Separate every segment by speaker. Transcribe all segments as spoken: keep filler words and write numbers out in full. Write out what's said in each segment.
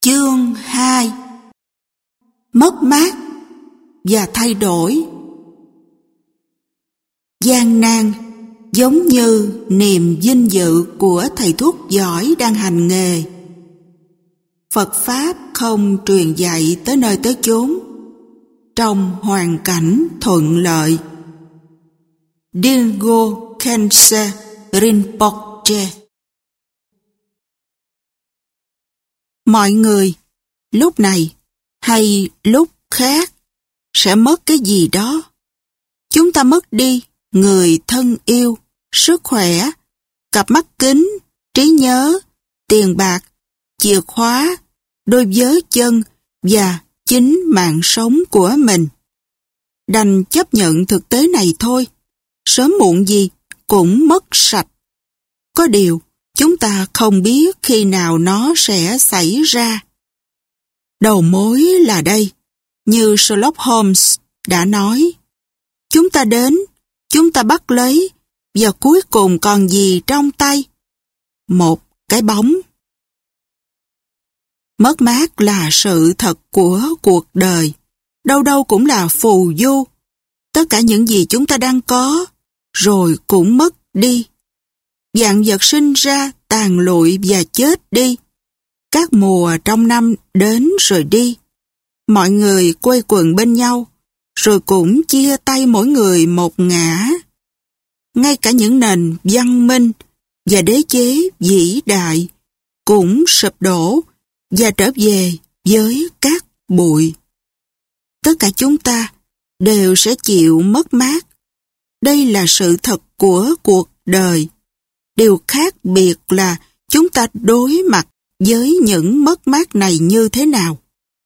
Speaker 1: Chương hai. Mất mát và thay đổi. Gian nan giống như niềm vinh dự của thầy thuốc giỏi đang hành nghề. Phật Pháp không truyền dạy tới nơi tới chốn, trong hoàn cảnh thuận lợi. Dilgo Khyentse Rinpoche. Mọi người lúc này hay lúc khác sẽ mất cái gì đó. Chúng ta mất đi người thân yêu, sức khỏe, cặp mắt kính, trí nhớ, tiền bạc, chìa khóa, đôi vớ chân và chính mạng sống của mình. Đành chấp nhận thực tế này thôi, sớm muộn gì cũng mất sạch. Có điều, chúng ta không biết khi nào nó sẽ xảy ra. Đầu mối là đây, như Sherlock Holmes đã nói. Chúng ta đến, chúng ta bắt lấy, và cuối cùng còn gì trong tay? Một cái bóng. Mất mát là sự thật của cuộc đời, đâu đâu cũng là phù du. Tất cả những gì chúng ta đang có, rồi cũng mất đi. Vạn vật sinh ra, tàn lụi và chết đi. Các mùa trong năm đến rồi đi. Mọi người quây quần bên nhau, rồi cũng chia tay mỗi người một ngã. Ngay cả những nền văn minh và đế chế vĩ đại cũng sụp đổ và trở về với cát bụi. Tất cả chúng ta đều sẽ chịu mất mát. Đây là sự thật của cuộc đời. Điều khác biệt là chúng ta đối mặt với những mất mát này như thế nào.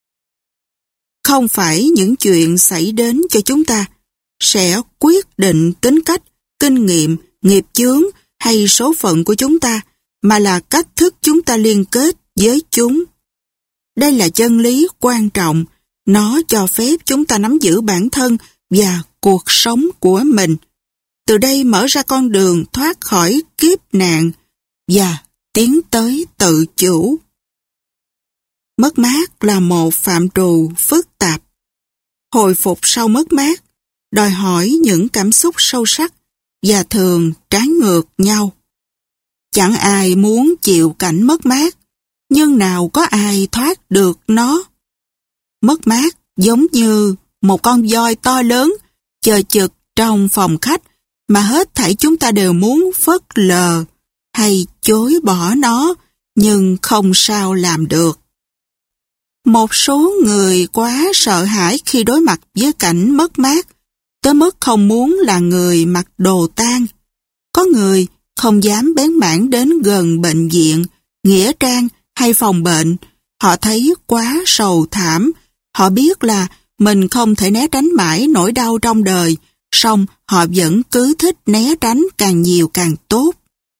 Speaker 1: Không phải những chuyện xảy đến cho chúng ta sẽ quyết định tính cách, kinh nghiệm, nghiệp chướng hay số phận của chúng ta, mà là cách thức chúng ta liên kết với chúng. Đây là chân lý quan trọng, nó cho phép chúng ta nắm giữ bản thân và cuộc sống của mình. Từ đây mở ra con đường thoát khỏi kiếp nạn và tiến tới tự chủ. Mất mát là một phạm trù phức tạp. Hồi phục sau mất mát đòi hỏi những cảm xúc sâu sắc và thường trái ngược nhau. Chẳng ai muốn chịu cảnh mất mát, nhưng nào có ai thoát được nó. Mất mát giống như một con voi to lớn chờ chực trong phòng khách mà hết thảy chúng ta đều muốn phớt lờ hay chối bỏ nó, nhưng không sao làm được. Một số người quá sợ hãi khi đối mặt với cảnh mất mát, tới mức không muốn là người mặc đồ tang. Có người không dám bén mảng đến gần bệnh viện, nghĩa trang hay phòng bệnh. Họ thấy quá sầu thảm. Họ biết là mình không thể né tránh mãi nỗi đau trong đời, song họ vẫn cứ thích né tránh càng nhiều càng tốt.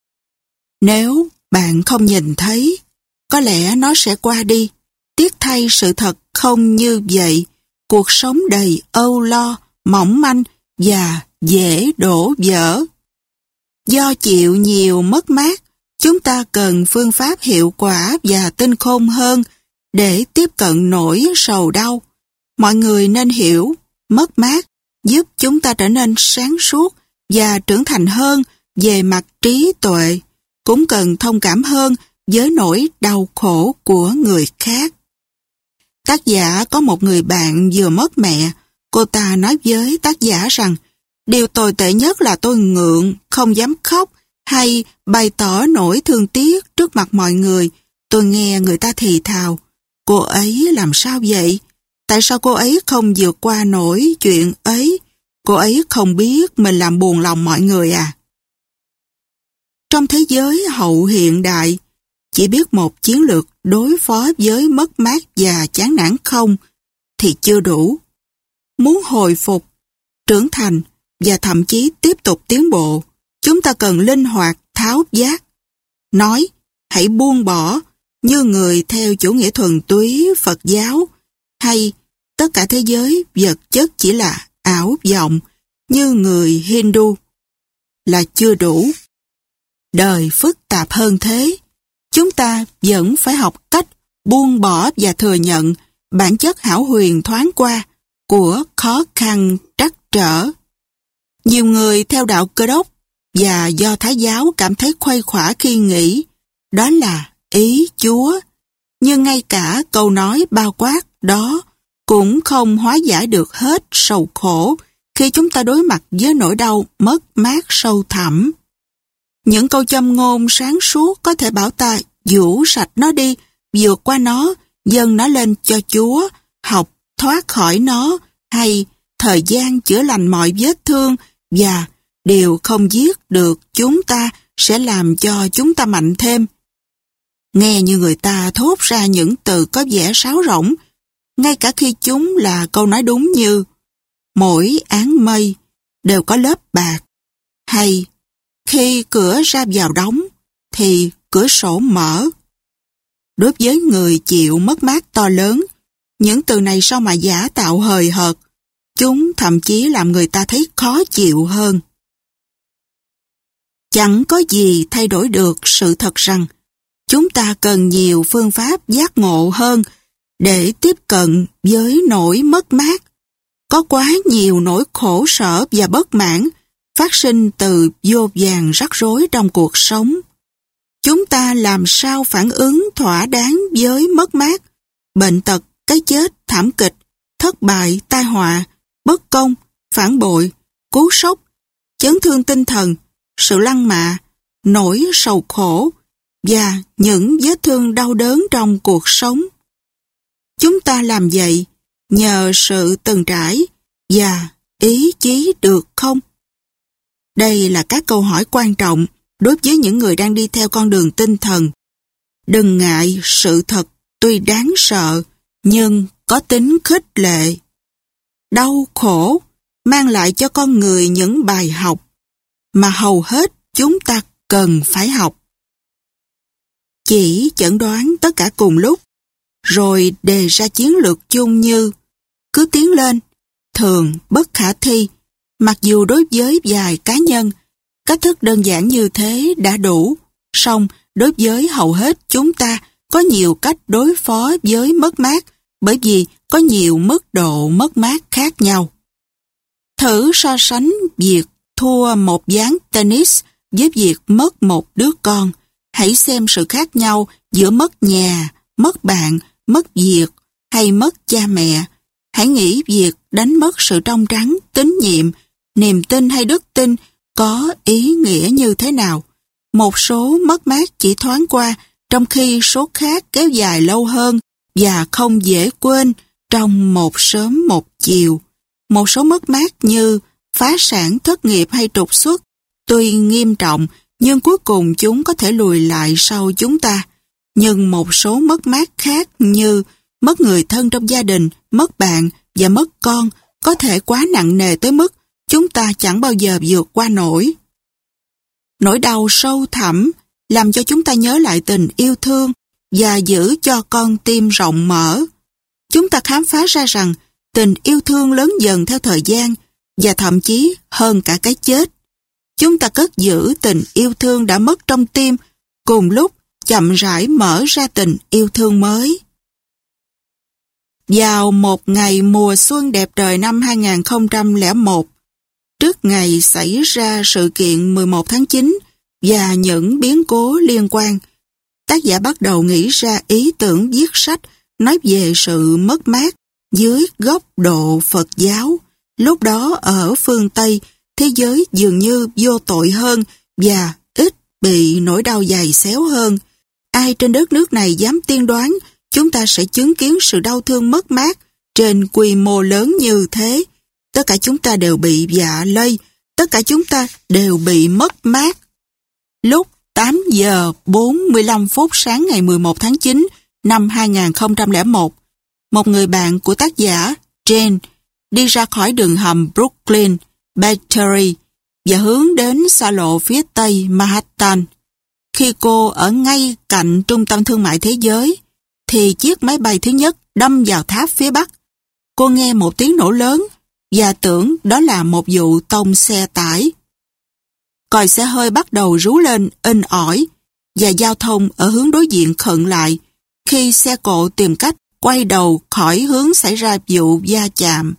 Speaker 1: Nếu bạn không nhìn thấy, có lẽ nó sẽ qua đi. Tiếc thay sự thật không như vậy. Cuộc sống đầy âu lo, mỏng manh và dễ đổ vỡ. Do chịu nhiều mất mát, chúng ta cần phương pháp hiệu quả và tinh khôn hơn để tiếp cận nỗi sầu đau. Mọi người nên hiểu, mất mát giúp chúng ta trở nên sáng suốt và trưởng thành hơn về mặt trí tuệ, cũng cần thông cảm hơn với nỗi đau khổ của người khác. Tác giả có một người bạn vừa mất mẹ. Cô ta nói với tác giả rằng điều tồi tệ nhất là tôi ngượng, không dám khóc hay bày tỏ nỗi thương tiếc trước mặt mọi người. Tôi nghe người ta thì thào, cô ấy làm sao vậy? Tại sao cô ấy không vượt qua nổi chuyện ấy? Cô ấy không biết mình làm buồn lòng mọi người à? Trong thế giới hậu hiện đại, chỉ biết một chiến lược đối phó với mất mát và chán nản không thì chưa đủ. Muốn hồi phục, trưởng thành và thậm chí tiếp tục tiến bộ, chúng ta cần linh hoạt, tháo vát. Nói, hãy buông bỏ như người theo chủ nghĩa thuần túy Phật giáo, hay tất cả thế giới vật chất chỉ là ảo vọng như người Hindu, là chưa đủ. Đời phức tạp hơn thế. Chúng ta vẫn phải học cách buông bỏ và thừa nhận bản chất hão huyền thoáng qua của khó khăn trắc trở. Nhiều người theo đạo Cơ đốc và Do Thái giáo cảm thấy khuây khỏa khi nghĩ đó là ý Chúa, nhưng ngay cả câu nói bao quát đó cũng không hóa giải được hết sầu khổ khi chúng ta đối mặt với nỗi đau mất mát sâu thẳm. Những câu châm ngôn sáng suốt có thể bảo ta vũ sạch nó đi, vượt qua nó, dâng nó lên cho Chúa, học thoát khỏi nó, hay thời gian chữa lành mọi vết thương, và điều không giết được chúng ta sẽ làm cho chúng ta mạnh thêm. Nghe như người ta thốt ra những từ có vẻ sáo rỗng, ngay cả khi chúng là câu nói đúng như mỗi áng mây đều có lớp bạc, hay khi cửa ra vào đóng thì cửa sổ mở. Đối với người chịu mất mát to lớn, những từ này sao mà giả tạo hời hợt, chúng thậm chí làm người ta thấy khó chịu hơn. Chẳng có gì thay đổi được sự thật rằng chúng ta cần nhiều phương pháp giác ngộ hơn để tiếp cận với nỗi mất mát. Có quá nhiều nỗi khổ sở và bất mãn phát sinh từ vô vàn rắc rối trong cuộc sống. Chúng ta làm sao phản ứng thỏa đáng với mất mát, bệnh tật, cái chết, thảm kịch, thất bại, tai họa, bất công, phản bội, cú sốc, chấn thương tinh thần, sự lăng mạ, nỗi sầu khổ và những vết thương đau đớn trong cuộc sống. Chúng ta làm vậy nhờ sự từng trải và ý chí được không? Đây là các câu hỏi quan trọng đối với những người đang đi theo con đường tinh thần. Đừng ngại sự thật tuy đáng sợ nhưng có tính khích lệ. Đau khổ mang lại cho con người những bài học mà hầu hết chúng ta cần phải học. Chỉ chẩn đoán tất cả cùng lúc, rồi đề ra chiến lược chung như cứ tiến lên, thường bất khả thi, mặc dù đối với vài cá nhân, cách thức đơn giản như thế đã đủ, song đối với hầu hết chúng ta có nhiều cách đối phó với mất mát bởi vì có nhiều mức độ mất mát khác nhau. Thử so sánh việc thua một ván tennis với việc mất một đứa con. Hãy xem sự khác nhau giữa mất nhà, mất bạn, mất việc hay mất cha mẹ. Hãy nghĩ việc đánh mất sự trong trắng, tín nhiệm, niềm tin hay đức tin có ý nghĩa như thế nào. Một số mất mát chỉ thoáng qua, trong khi số khác kéo dài lâu hơn và không dễ quên trong một sớm một chiều. Một số mất mát như phá sản, thất nghiệp hay trục xuất, tuy nghiêm trọng, nhưng cuối cùng chúng có thể lùi lại sau chúng ta. Nhưng một số mất mát khác như mất người thân trong gia đình, mất bạn và mất con có thể quá nặng nề tới mức chúng ta chẳng bao giờ vượt qua nổi. Nỗi đau sâu thẳm làm cho chúng ta nhớ lại tình yêu thương và giữ cho con tim rộng mở. Chúng ta khám phá ra rằng tình yêu thương lớn dần theo thời gian và thậm chí hơn cả cái chết. Chúng ta cất giữ tình yêu thương đã mất trong tim, cùng lúc chậm rãi mở ra tình yêu thương mới. Vào một ngày mùa xuân đẹp trời năm hai nghìn không trăm lẻ một, trước ngày xảy ra sự kiện mười một tháng chín và những biến cố liên quan, tác giả bắt đầu nghĩ ra ý tưởng viết sách nói về sự mất mát dưới góc độ Phật giáo. Lúc đó ở phương Tây, thế giới dường như vô tội hơn và ít bị nỗi đau dày xéo hơn. Ai trên đất nước này dám tiên đoán chúng ta sẽ chứng kiến sự đau thương mất mát trên quy mô lớn như thế? Tất cả chúng ta đều bị dạ lây, tất cả chúng ta đều bị mất mát. Lúc tám giờ bốn mươi lăm phút sáng ngày mười một tháng chín năm hai nghìn không trăm lẻ một, một người bạn của tác giả, Jane, đi ra khỏi đường hầm Brooklyn, Battery và hướng đến xa lộ phía tây Manhattan. Khi cô ở ngay cạnh trung tâm thương mại thế giới, thì chiếc máy bay thứ nhất đâm vào tháp phía bắc. Cô nghe một tiếng nổ lớn và tưởng đó là một vụ tông xe tải. Còi xe hơi bắt đầu rú lên inh ỏi và giao thông ở hướng đối diện khựng lại khi xe cộ tìm cách quay đầu khỏi hướng xảy ra vụ va chạm.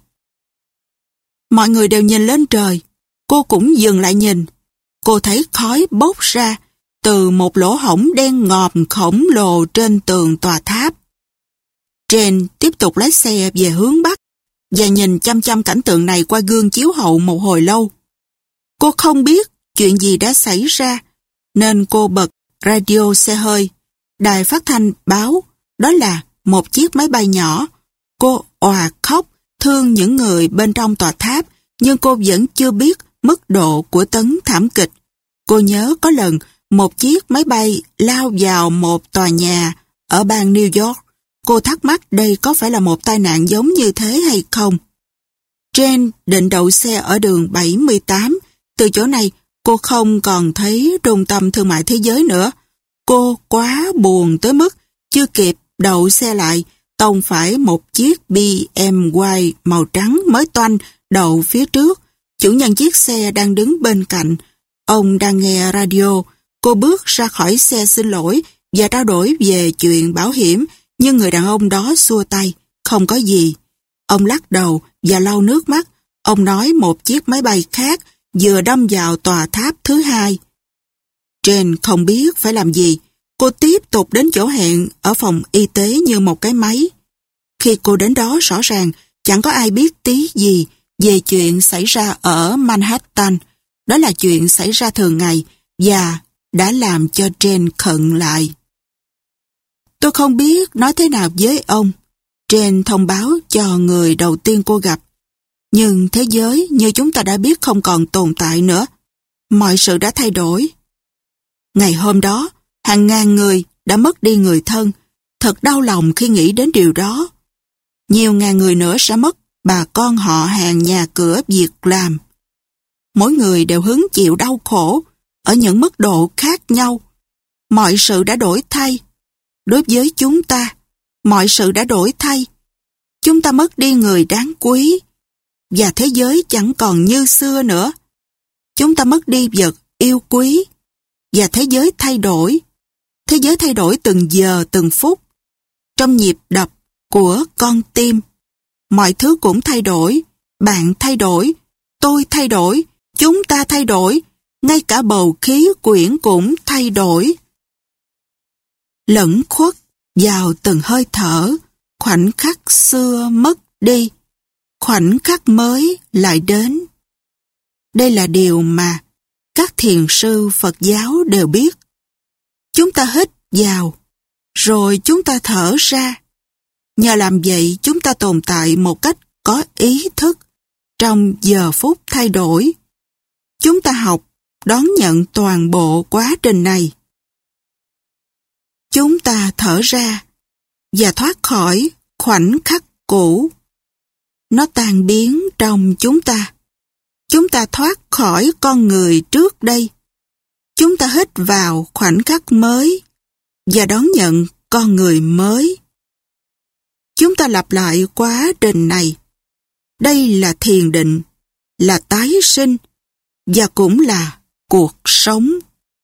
Speaker 1: Mọi người đều nhìn lên trời, cô cũng dừng lại nhìn. Cô thấy khói bốc ra từ một lỗ hổng đen ngòm khổng lồ trên tường tòa tháp. Jane tiếp tục lái xe về hướng Bắc và nhìn chăm chăm cảnh tượng này qua gương chiếu hậu một hồi lâu. Cô không biết chuyện gì đã xảy ra, nên cô bật radio xe hơi. Đài phát thanh báo đó là một chiếc máy bay nhỏ. Cô òa khóc, thương những người bên trong tòa tháp, nhưng cô vẫn chưa biết mức độ của tấn thảm kịch. Cô nhớ có lần một chiếc máy bay lao vào một tòa nhà ở bang New York. Cô thắc mắc đây có phải là một tai nạn giống như thế hay không. Jane định đậu xe ở đường bảy mươi tám. Từ chỗ này, cô không còn thấy trung tâm thương mại thế giới nữa. Cô quá buồn tới mức chưa kịp đậu xe lại, tông phải một chiếc bê em vê màu trắng mới toanh đậu phía trước. Chủ nhân chiếc xe đang đứng bên cạnh. Ông đang nghe radio. Cô bước ra khỏi xe xin lỗi và trao đổi về chuyện bảo hiểm, nhưng người đàn ông đó xua tay, không có gì. Ông lắc đầu và lau nước mắt. Ông nói một chiếc máy bay khác vừa đâm vào tòa tháp thứ hai. Jane không biết phải làm gì. Cô tiếp tục đến chỗ hẹn ở phòng y tế như một cái máy. Khi cô đến đó, rõ ràng chẳng có ai biết tí gì về chuyện xảy ra ở Manhattan. Đó là chuyện xảy ra thường ngày và đã làm cho Jane khựng lại. Tôi không biết nói thế nào với ông. Jane thông báo cho người đầu tiên cô gặp. Nhưng thế giới như chúng ta đã biết không còn tồn tại nữa. Mọi sự đã thay đổi. Ngày hôm đó, hàng ngàn người đã mất đi người thân. Thật đau lòng khi nghĩ đến điều đó. Nhiều ngàn người nữa sẽ mất bà con họ hàng, nhà cửa, việc làm. Mỗi người đều hứng chịu đau khổ ở những mức độ khác nhau. Mọi sự đã đổi thay. Đối với chúng ta, mọi sự đã đổi thay. Chúng ta mất đi người đáng quý, và thế giới chẳng còn như xưa nữa. Chúng ta mất đi vật yêu quý, và thế giới thay đổi. Thế giới thay đổi từng giờ từng phút. Trong nhịp đập của con tim, mọi thứ cũng thay đổi. Bạn thay đổi, tôi thay đổi, chúng ta thay đổi, ngay cả bầu khí quyển cũng thay đổi. Lẫn khuất vào từng hơi thở, khoảnh khắc xưa mất đi, khoảnh khắc mới lại đến. Đây là điều mà các thiền sư Phật giáo đều biết. Chúng ta hít vào, rồi chúng ta thở ra. Nhờ làm vậy, chúng ta tồn tại một cách có ý thức trong giờ phút thay đổi. Chúng ta học đón nhận toàn bộ quá trình này. Chúng ta thở ra và thoát khỏi khoảnh khắc cũ. Nó tan biến trong chúng ta. Chúng ta thoát khỏi con người trước đây. Chúng ta hít vào khoảnh khắc mới và đón nhận con người mới. Chúng ta lặp lại quá trình này. Đây là thiền định, là tái sinh và cũng là cuộc sống.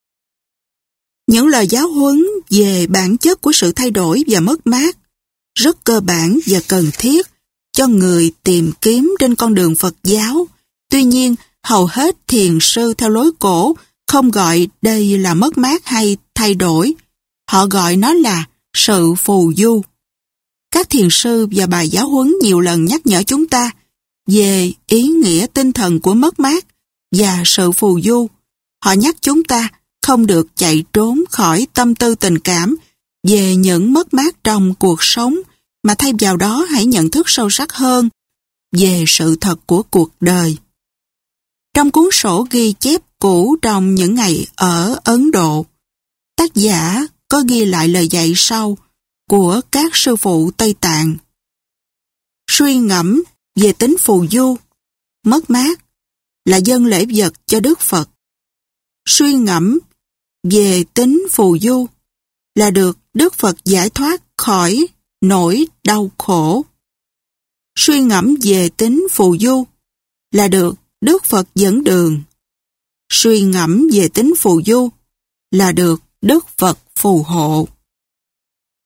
Speaker 1: Những lời giáo huấn về bản chất của sự thay đổi và mất mát rất cơ bản và cần thiết cho người tìm kiếm trên con đường Phật giáo. Tuy nhiên, hầu hết thiền sư theo lối cổ không gọi đây là mất mát hay thay đổi. Họ gọi nó là sự phù du. Các thiền sư và bài giáo huấn nhiều lần nhắc nhở chúng ta về ý nghĩa tinh thần của mất mát và sự phù du. Họ nhắc chúng ta không được chạy trốn khỏi tâm tư tình cảm về những mất mát trong cuộc sống, mà thay vào đó hãy nhận thức sâu sắc hơn về sự thật của cuộc đời. Trong cuốn sổ ghi chép cũ trong những ngày ở Ấn Độ, tác giả có ghi lại lời dạy sau của các sư phụ Tây Tạng. Suy ngẫm về tính phù du, mất mát là dâng lễ vật cho Đức Phật. Suy ngẫm về tính phù du là được Đức Phật giải thoát khỏi nỗi đau khổ. Suy ngẫm về tính phù du là được Đức Phật dẫn đường. Suy ngẫm về tính phù du là được Đức Phật phù hộ.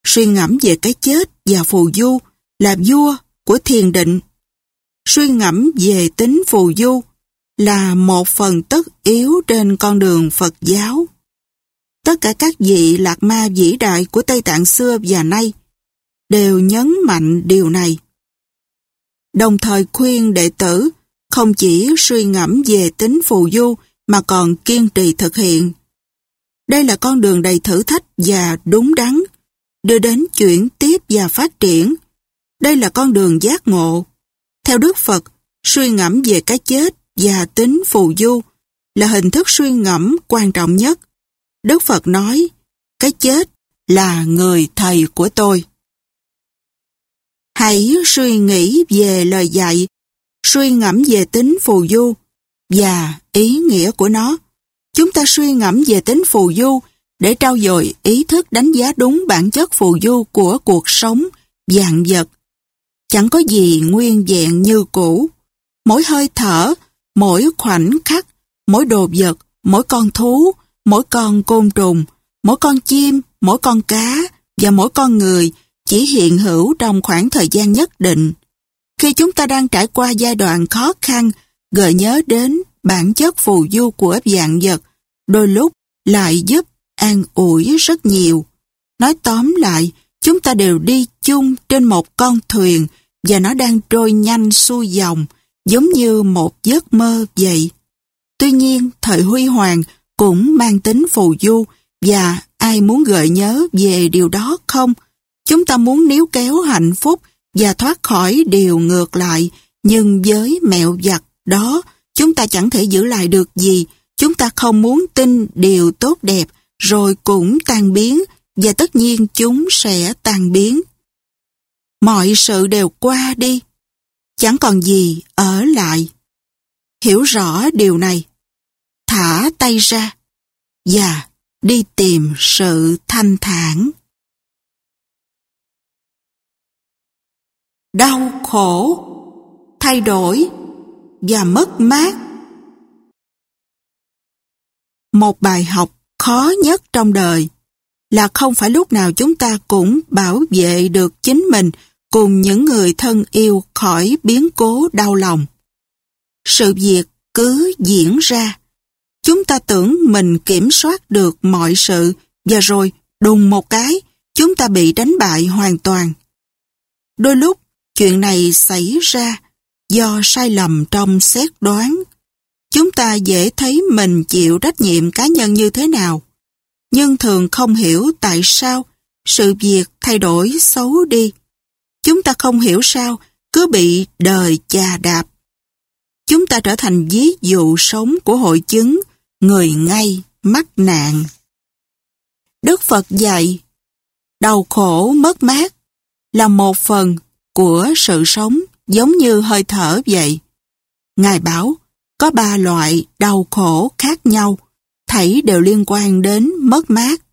Speaker 1: Suy ngẫm về cái chết và phù du là vua của thiền định. Suy ngẫm về tính phù du là một phần tất yếu trên con đường Phật giáo. Tất cả các vị lạc ma vĩ đại của Tây Tạng xưa và nay đều nhấn mạnh điều này. Đồng thời khuyên đệ tử không chỉ suy ngẫm về tính phù du mà còn kiên trì thực hiện. Đây là con đường đầy thử thách và đúng đắn, đưa đến chuyển tiếp và phát triển. Đây là con đường giác ngộ. Theo Đức Phật, suy ngẫm về cái chết và tính phù du là hình thức suy ngẫm quan trọng nhất. Đức Phật nói, cái chết là người thầy của tôi. Hãy suy nghĩ về lời dạy, suy ngẫm về tính phù du và ý nghĩa của nó. Chúng ta suy ngẫm về tính phù du để trau dồi ý thức đánh giá đúng bản chất phù du của cuộc sống, vạn vật. Chẳng có gì nguyên vẹn như cũ. Mỗi hơi thở, mỗi khoảnh khắc, mỗi đồ vật, mỗi con thú, mỗi con côn trùng, mỗi con chim, mỗi con cá và mỗi con người chỉ hiện hữu trong khoảng thời gian nhất định. Khi chúng ta đang trải qua giai đoạn khó khăn, gợi nhớ đến bản chất phù du của vạn vật, đôi lúc lại giúp an ủi rất nhiều. Nói tóm lại, chúng ta đều đi chung trên một con thuyền và nó đang trôi nhanh xuôi dòng, giống như một giấc mơ vậy. Tuy nhiên, thời huy hoàng cũng mang tính phù du và ai muốn gợi nhớ về điều đó không? Chúng ta muốn níu kéo hạnh phúc và thoát khỏi điều ngược lại, nhưng với mẹo vặt đó, chúng ta chẳng thể giữ lại được gì. Chúng ta không muốn tin điều tốt đẹp rồi cũng tan biến, và tất nhiên chúng sẽ tan biến. Mọi sự đều qua đi, chẳng còn gì ở lại. Hiểu rõ điều này, thả tay ra và đi tìm sự thanh thản. Đau khổ, thay đổi và mất mát. Một bài học khó nhất trong đời là không phải lúc nào chúng ta cũng bảo vệ được chính mình cùng những người thân yêu khỏi biến cố đau lòng. Sự việc cứ diễn ra. Chúng ta tưởng mình kiểm soát được mọi sự và rồi đùng một cái, chúng ta bị đánh bại hoàn toàn. Đôi lúc, chuyện này xảy ra do sai lầm trong xét đoán. Chúng ta dễ thấy mình chịu trách nhiệm cá nhân như thế nào, nhưng thường không hiểu tại sao sự việc thay đổi xấu đi. Chúng ta không hiểu sao cứ bị đời chà đạp. Chúng ta trở thành ví dụ sống của hội chứng người ngay mắc nạn. Đức Phật dạy, đau khổ mất mát là một phần của sự sống, giống như hơi thở vậy. Ngài bảo, có ba loại đau khổ khác nhau, thảy đều liên quan đến mất mát.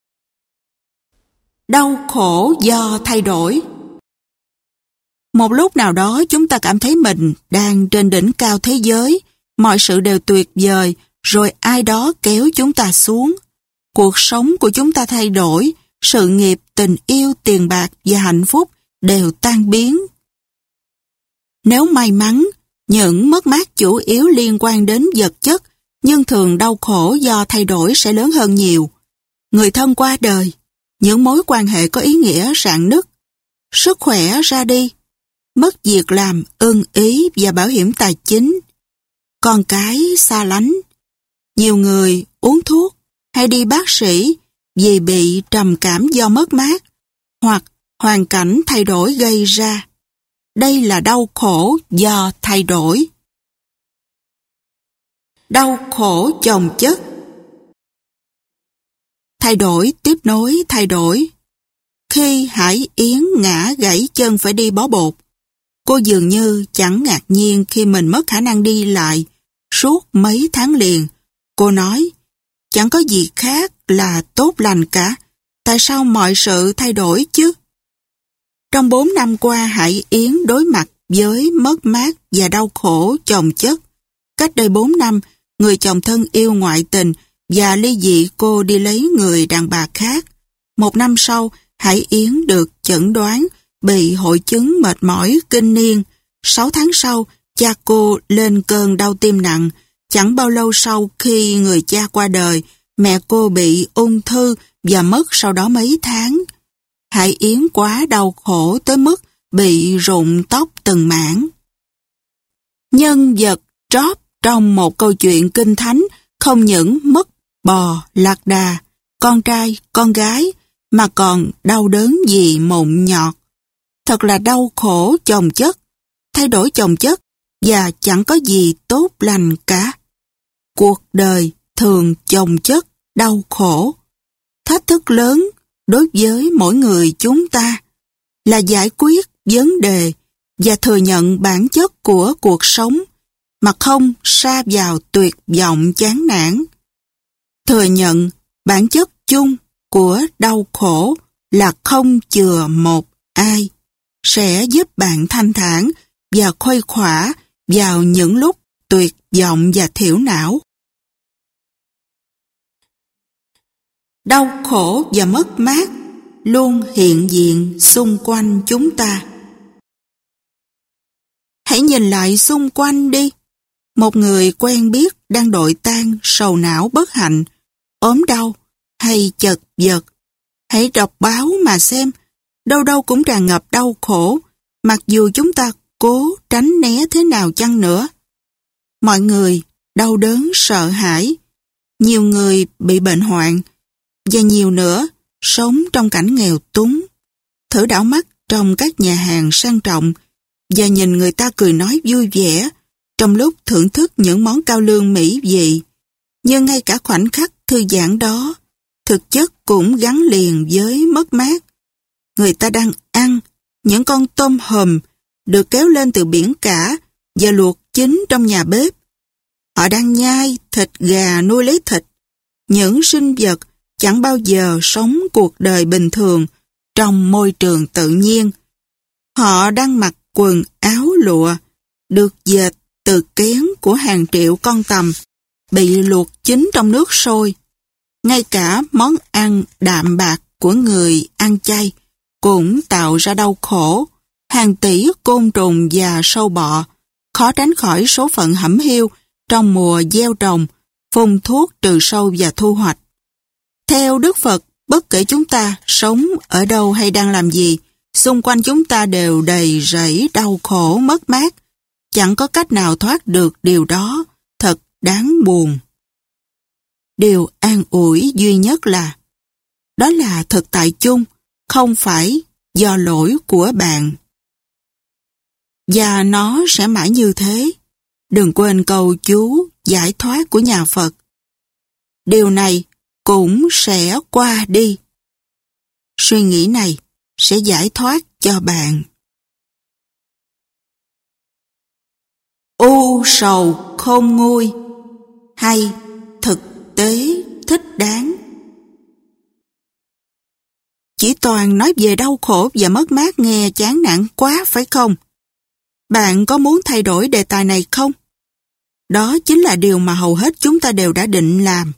Speaker 1: Đau khổ do thay đổi. Một lúc nào đó chúng ta cảm thấy mình đang trên đỉnh cao thế giới, mọi sự đều tuyệt vời, rồi ai đó kéo chúng ta xuống. Cuộc sống của chúng ta thay đổi, sự nghiệp, tình yêu, tiền bạc và hạnh phúc đều tan biến. Nếu may mắn, những mất mát chủ yếu liên quan đến vật chất, nhưng thường đau khổ do thay đổi sẽ lớn hơn nhiều. Người thân qua đời, những mối quan hệ có ý nghĩa rạn nứt, sức khỏe ra đi, mất việc làm, ưng ý và bảo hiểm tài chính, con cái xa lánh. Nhiều người uống thuốc hay đi bác sĩ vì bị trầm cảm do mất mát hoặc hoàn cảnh thay đổi gây ra. Đây là đau khổ do thay đổi. Đau khổ chồng chất. Thay đổi tiếp nối thay đổi. Khi Hải Yến ngã gãy chân phải đi bó bột, cô dường như chẳng ngạc nhiên khi mình mất khả năng đi lại suốt mấy tháng liền. Cô nói, chẳng có gì khác là tốt lành cả, tại sao mọi sự thay đổi chứ? Trong bốn năm qua, Hải Yến đối mặt với mất mát và đau khổ chồng chất. Cách đây bốn năm, người chồng thân yêu ngoại tình và ly dị cô đi lấy người đàn bà khác. Một năm sau, Hải Yến được chẩn đoán bị hội chứng mệt mỏi kinh niên. Sáu tháng sau, cha cô lên cơn đau tim nặng. Chẳng bao lâu sau khi người cha qua đời, mẹ cô bị ung thư và mất sau đó mấy tháng. Hải Yến quá đau khổ tới mức bị rụng tóc từng mảng. Nhân vật Job trong một câu chuyện kinh thánh không những mất bò, lạc đà, con trai, con gái, mà còn đau đớn vì mụn nhọt. Thật là đau khổ chồng chất, thay đổi chồng chất và chẳng có gì tốt lành cả. Cuộc đời thường chồng chất, đau khổ. Thách thức lớn đối với mỗi người chúng ta là giải quyết vấn đề và thừa nhận bản chất của cuộc sống mà không sa vào tuyệt vọng chán nản. Thừa nhận bản chất chung của đau khổ là không chừa một ai sẽ giúp bạn thanh thản và khuây khỏa vào những lúc tuyệt vọng và thiểu não. Đau khổ và mất mát luôn hiện diện xung quanh chúng ta. Hãy nhìn lại xung quanh đi. Một người quen biết đang đội tang sầu não bất hạnh, ốm đau hay chật vật. Hãy đọc báo mà xem, đâu đâu cũng tràn ngập đau khổ, mặc dù chúng ta cố tránh né thế nào chăng nữa. Mọi người đau đớn sợ hãi, nhiều người bị bệnh hoạn, và nhiều nữa sống trong cảnh nghèo túng. Thử đảo mắt trong các nhà hàng sang trọng và nhìn người ta cười nói vui vẻ trong lúc thưởng thức những món cao lương mỹ vị. Nhưng ngay cả khoảnh khắc thư giãn đó, thực chất cũng gắn liền với mất mát. Người ta đang ăn những con tôm hùm được kéo lên từ biển cả và luộc chín trong nhà bếp. Họ đang nhai thịt gà nuôi lấy thịt, những sinh vật chẳng bao giờ sống cuộc đời bình thường trong môi trường tự nhiên. Họ đang mặc quần áo lụa được dệt từ kén của hàng triệu con tằm bị luộc chín trong nước sôi. Ngay cả món ăn đạm bạc của người ăn chay cũng tạo ra đau khổ. Hàng tỷ côn trùng và sâu bọ khó tránh khỏi số phận hẩm hiu trong mùa gieo trồng, phun thuốc trừ sâu và thu hoạch. Theo Đức Phật, bất kể chúng ta sống ở đâu hay đang làm gì, xung quanh chúng ta đều đầy rẫy đau khổ mất mát. Chẳng có cách nào thoát được điều đó, thật đáng buồn. Điều an ủi duy nhất là, đó là thực tại chung, không phải do lỗi của bạn. Và nó sẽ mãi như thế. Đừng quên câu chú giải thoát của nhà Phật. Điều này cũng sẽ qua đi. Suy nghĩ này sẽ giải thoát cho bạn. U sầu không nguôi hay thực tế thích đáng. Chỉ toàn nói về đau khổ và mất mát nghe chán nản quá phải không? Bạn có muốn thay đổi đề tài này không? Đó chính là điều mà hầu hết chúng ta đều đã định làm.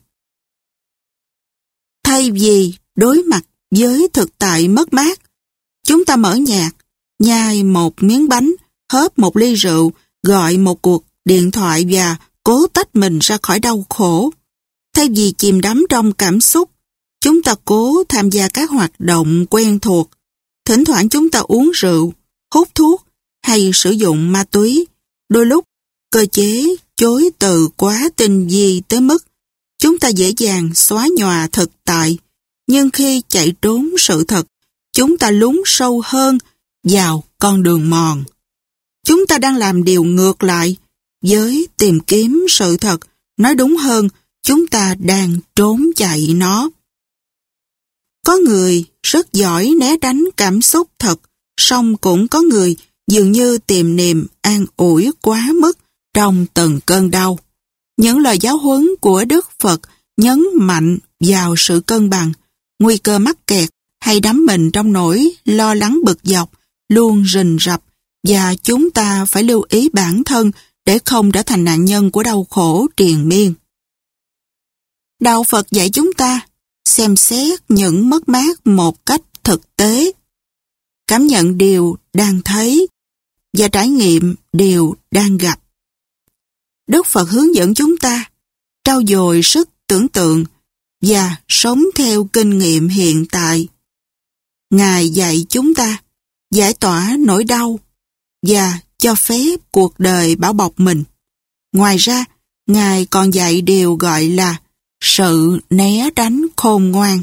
Speaker 1: Thay vì đối mặt với thực tại mất mát, chúng ta mở nhạc, nhai một miếng bánh, hớp một ly rượu, gọi một cuộc điện thoại và cố tách mình ra khỏi đau khổ. Thay vì chìm đắm trong cảm xúc, chúng ta cố tham gia các hoạt động quen thuộc. Thỉnh thoảng chúng ta uống rượu, hút thuốc hay sử dụng ma túy. Đôi lúc, cơ chế chối từ quá tinh vi tới mức chúng ta dễ dàng xóa nhòa thực tại. Nhưng khi chạy trốn sự thật, chúng ta lún sâu hơn vào con đường mòn. Chúng ta đang làm điều ngược lại với tìm kiếm sự thật. Nói đúng hơn, chúng ta đang trốn chạy nó. Có người rất giỏi né tránh cảm xúc thật, song cũng có người dường như tìm niềm an ủi quá mức trong từng cơn đau. Những lời giáo huấn của Đức Phật nhấn mạnh vào sự cân bằng, nguy cơ mắc kẹt hay đắm mình trong nỗi lo lắng bực dọc luôn rình rập, và chúng ta phải lưu ý bản thân để không trở thành nạn nhân của đau khổ triền miên. Đạo Phật dạy chúng ta xem xét những mất mát một cách thực tế, cảm nhận điều đang thấy và trải nghiệm điều đang gặp. Đức Phật hướng dẫn chúng ta trau dồi sức tưởng tượng và sống theo kinh nghiệm hiện tại. Ngài dạy chúng ta giải tỏa nỗi đau và cho phép cuộc đời bảo bọc mình. Ngoài ra, Ngài còn dạy điều gọi là sự né tránh khôn ngoan.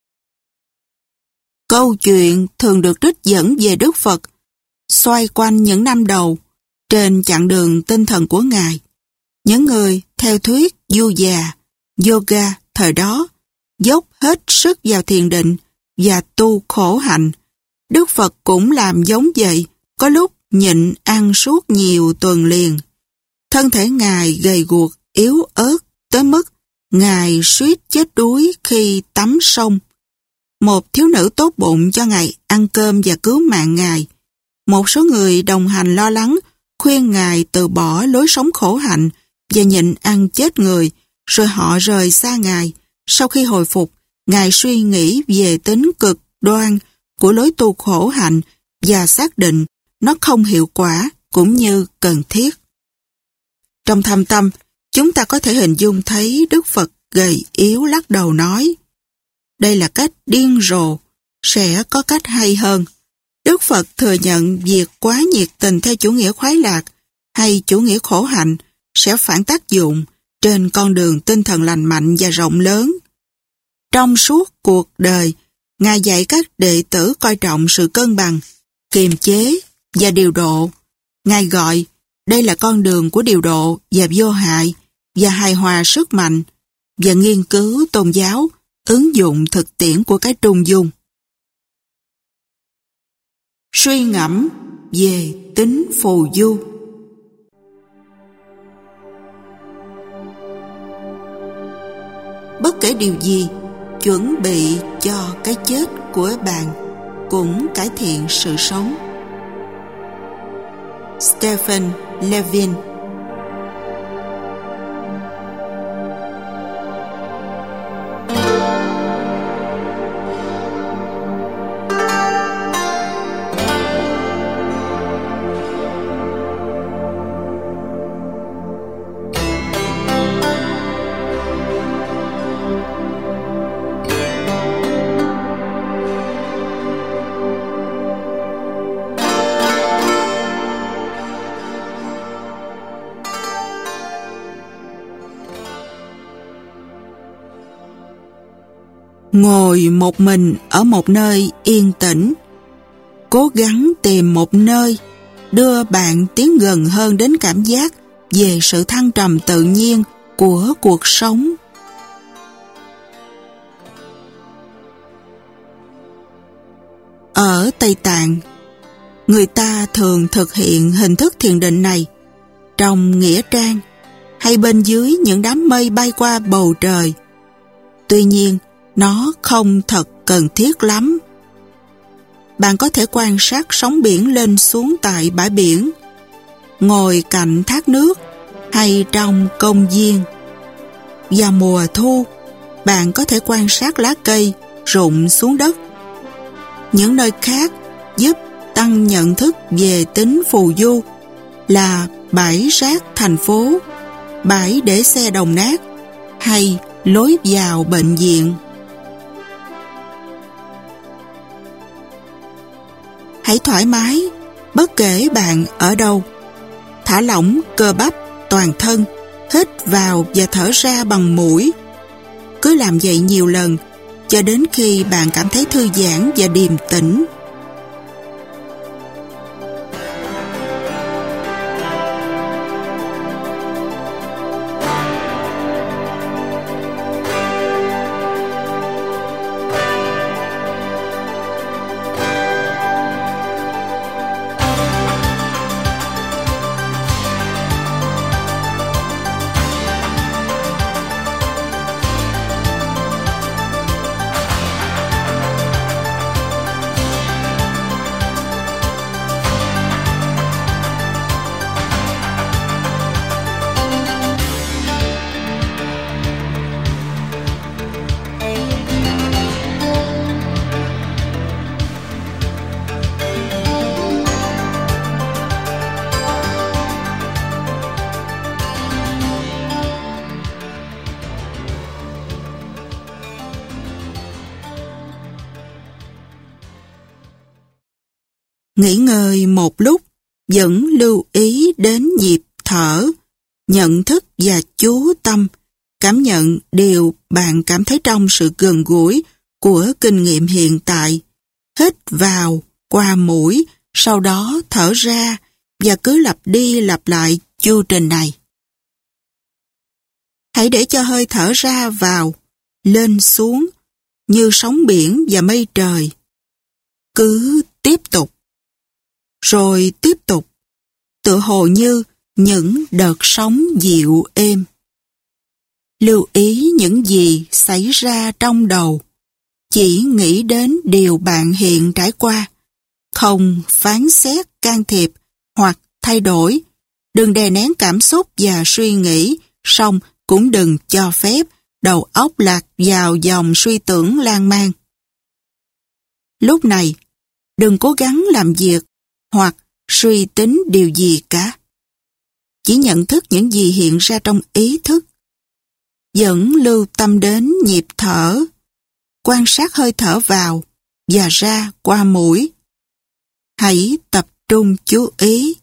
Speaker 1: Câu chuyện thường được trích dẫn về Đức Phật xoay quanh những năm đầu trên chặng đường tinh thần của Ngài. Những người theo thuyết du già, yoga thời đó dốc hết sức vào thiền định và tu khổ hạnh. Đức Phật cũng làm giống vậy, có lúc nhịn ăn suốt nhiều tuần liền. Thân thể Ngài gầy guộc, yếu ớt tới mức Ngài suýt chết đuối khi tắm sông. Một thiếu nữ tốt bụng cho Ngài ăn cơm và cứu mạng Ngài. Một số người đồng hành lo lắng khuyên Ngài từ bỏ lối sống khổ hạnh và nhịn ăn chết người, rồi họ rời xa Ngài. Sau khi hồi phục, Ngài suy nghĩ về tính cực đoan của lối tu khổ hạnh và xác định nó không hiệu quả cũng như cần thiết. Trong thâm tâm, chúng ta có thể hình dung thấy Đức Phật gầy yếu lắc đầu nói: đây là cách điên rồ, sẽ có cách hay hơn. Đức Phật thừa nhận việc quá nhiệt tình theo chủ nghĩa khoái lạc hay chủ nghĩa khổ hạnh sẽ phản tác dụng trên con đường tinh thần lành mạnh và rộng lớn. Trong suốt cuộc đời, Ngài dạy các đệ tử coi trọng sự cân bằng, kiềm chế và điều độ. Ngài gọi đây là con đường của điều độ và vô hại và hài hòa sức mạnh, và nghiên cứu tôn giáo, ứng dụng thực tiễn của cái trung dung. Suy ngẫm về tính phù du. Bất kể điều gì, chuẩn bị cho cái chết của bạn cũng cải thiện sự sống. Stephen Levin. Ngồi một mình ở một nơi yên tĩnh, cố gắng tìm một nơi đưa bạn tiến gần hơn đến cảm giác về sự thăng trầm tự nhiên của cuộc sống. Ở Tây Tạng, người ta thường thực hiện hình thức thiền định này trong nghĩa trang hay bên dưới những đám mây bay qua bầu trời. Tuy nhiên, nó không thật cần thiết lắm. Bạn có thể quan sát sóng biển lên xuống tại bãi biển, ngồi cạnh thác nước hay trong công viên. Vào mùa thu, bạn có thể quan sát lá cây rụng xuống đất. Những nơi khác giúp tăng nhận thức về tính phù du là bãi rác thành phố, bãi để xe đồng nát hay lối vào bệnh viện. Hãy thoải mái, bất kể bạn ở đâu. Thả lỏng cơ bắp toàn thân, hít vào và thở ra bằng mũi. Cứ làm vậy nhiều lần, cho đến khi bạn cảm thấy thư giãn và điềm tĩnh. Nghỉ ngơi một lúc, vẫn lưu ý đến nhịp thở, nhận thức và chú tâm, cảm nhận điều bạn cảm thấy trong sự gần gũi của kinh nghiệm hiện tại. Hít vào qua mũi, sau đó thở ra và cứ lặp đi lặp lại chu trình này. Hãy để cho hơi thở ra vào, lên xuống, như sóng biển và mây trời. Cứ tiếp tục, rồi tiếp tục, tựa hồ như những đợt sóng dịu êm. Lưu ý những gì xảy ra trong đầu. Chỉ nghĩ đến điều bạn hiện trải qua. Không phán xét, can thiệp hoặc thay đổi. Đừng đè nén cảm xúc và suy nghĩ, song cũng đừng cho phép đầu óc lạc vào dòng suy tưởng lan man. Lúc này, đừng cố gắng làm việc hoặc suy tính điều gì cả. Chỉ nhận thức những gì hiện ra trong ý thức. Vẫn lưu tâm đến nhịp thở, quan sát hơi thở vào và ra qua mũi. Hãy tập trung chú ý.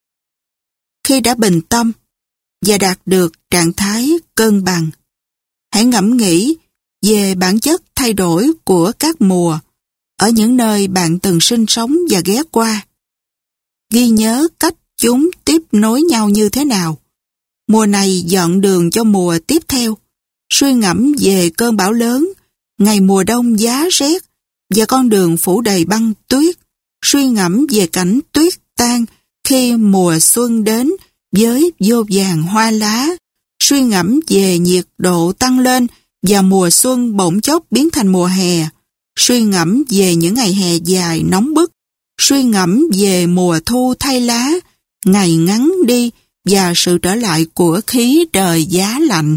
Speaker 1: Khi đã bình tâm và đạt được trạng thái cân bằng, hãy ngẫm nghĩ về bản chất thay đổi của các mùa ở những nơi bạn từng sinh sống và ghé qua. Ghi nhớ cách chúng tiếp nối nhau như thế nào. Mùa này dọn đường cho mùa tiếp theo. Suy ngẫm về cơn bão lớn, ngày mùa đông giá rét và con đường phủ đầy băng tuyết. Suy ngẫm về cảnh tuyết tan khi mùa xuân đến với vô vàn hoa lá. Suy ngẫm về nhiệt độ tăng lên và mùa xuân bỗng chốc biến thành mùa hè. Suy ngẫm về những ngày hè dài nóng bức. Suy ngẫm về mùa thu thay lá, ngày ngắn đi và sự trở lại của khí trời giá lạnh.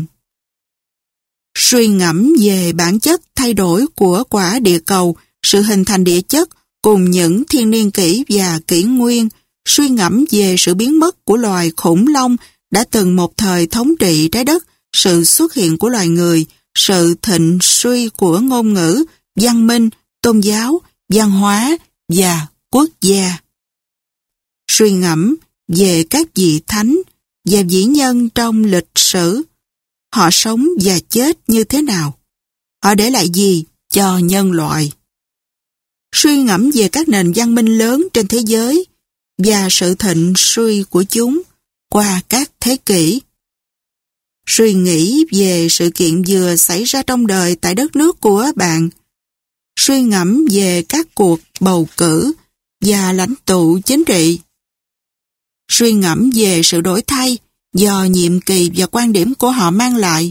Speaker 1: Suy ngẫm về bản chất thay đổi của quả địa cầu, sự hình thành địa chất cùng những thiên niên kỷ và kỷ nguyên. Suy ngẫm về sự biến mất của loài khủng long đã từng một thời thống trị trái đất, sự xuất hiện của loài người, sự thịnh suy của ngôn ngữ, văn minh, tôn giáo, văn hóa và quốc gia. Suy ngẫm về các vị thánh và vĩ nhân trong lịch sử. Họ sống và chết như thế nào? Họ để lại gì cho nhân loại? Suy ngẫm về các nền văn minh lớn trên thế giới và sự thịnh suy của chúng qua các thế kỷ. Suy nghĩ về sự kiện vừa xảy ra trong đời tại đất nước của bạn. Suy ngẫm về các cuộc bầu cử và lãnh tụ chính trị. Suy ngẫm về sự đổi thay do nhiệm kỳ và quan điểm của họ mang lại.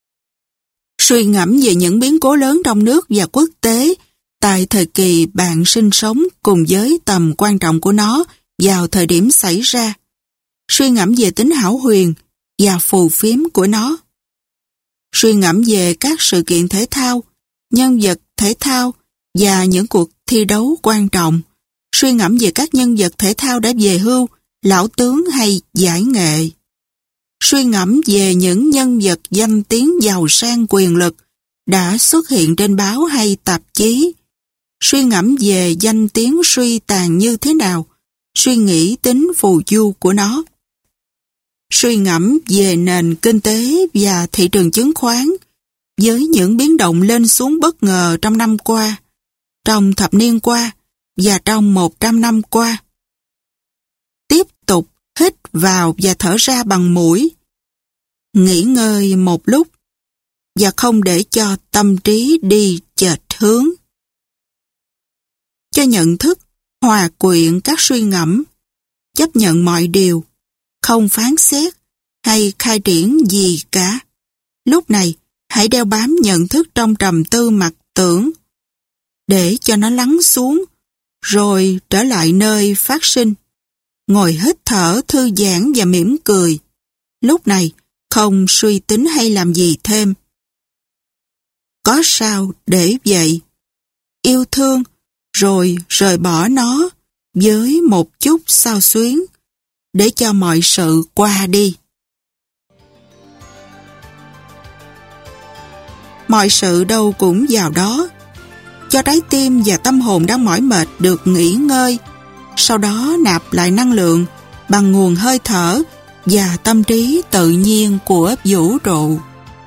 Speaker 1: Suy ngẫm về những biến cố lớn trong nước và quốc tế tại thời kỳ bạn sinh sống cùng với tầm quan trọng của nó vào thời điểm xảy ra. Suy ngẫm về tính hão huyền và phù phiếm của nó. Suy ngẫm về các sự kiện thể thao, nhân vật thể thao và những cuộc thi đấu quan trọng. Suy ngẫm về các nhân vật thể thao đã về hưu, lão tướng hay giải nghệ. Suy ngẫm về những nhân vật danh tiếng giàu sang quyền lực đã xuất hiện trên báo hay tạp chí. Suy ngẫm về danh tiếng suy tàn như thế nào, suy nghĩ tính phù du của nó. Suy ngẫm về nền kinh tế và thị trường chứng khoán với những biến động lên xuống bất ngờ trong năm qua, trong thập niên qua và trong một trăm năm qua. Tiếp tục hít vào và thở ra bằng mũi. Nghỉ ngơi một lúc và không để cho tâm trí đi chệch hướng. Cho nhận thức hòa quyện các suy ngẫm, chấp nhận mọi điều, không phán xét hay khai triển gì cả. Lúc này, hãy đeo bám nhận thức trong trầm tư mặc tưởng, để cho nó lắng xuống, rồi trở lại nơi phát sinh. Ngồi hít thở thư giãn và mỉm cười. Lúc này, không suy tính hay làm gì thêm. Có sao để vậy. Yêu thương, rồi rời bỏ nó với một chút xao xuyến, để cho mọi sự qua đi. Mọi sự đâu cũng vào đó. Cho trái tim và tâm hồn đang mỏi mệt được nghỉ ngơi, sau đó nạp lại năng lượng bằng nguồn hơi thở và tâm trí tự nhiên của vũ trụ.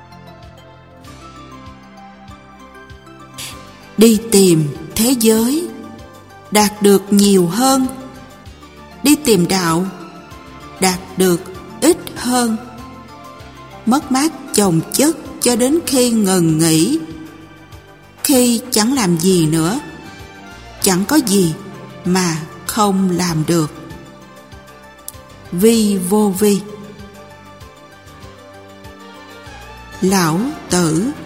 Speaker 1: Đi tìm thế giới, đạt được nhiều hơn. Đi tìm đạo, đạt được ít hơn. Mất mát chồng chất cho đến khi ngừng nghỉ. Khi chẳng làm gì nữa, chẳng có gì mà không làm được. Vi vô vi. Lão Tử.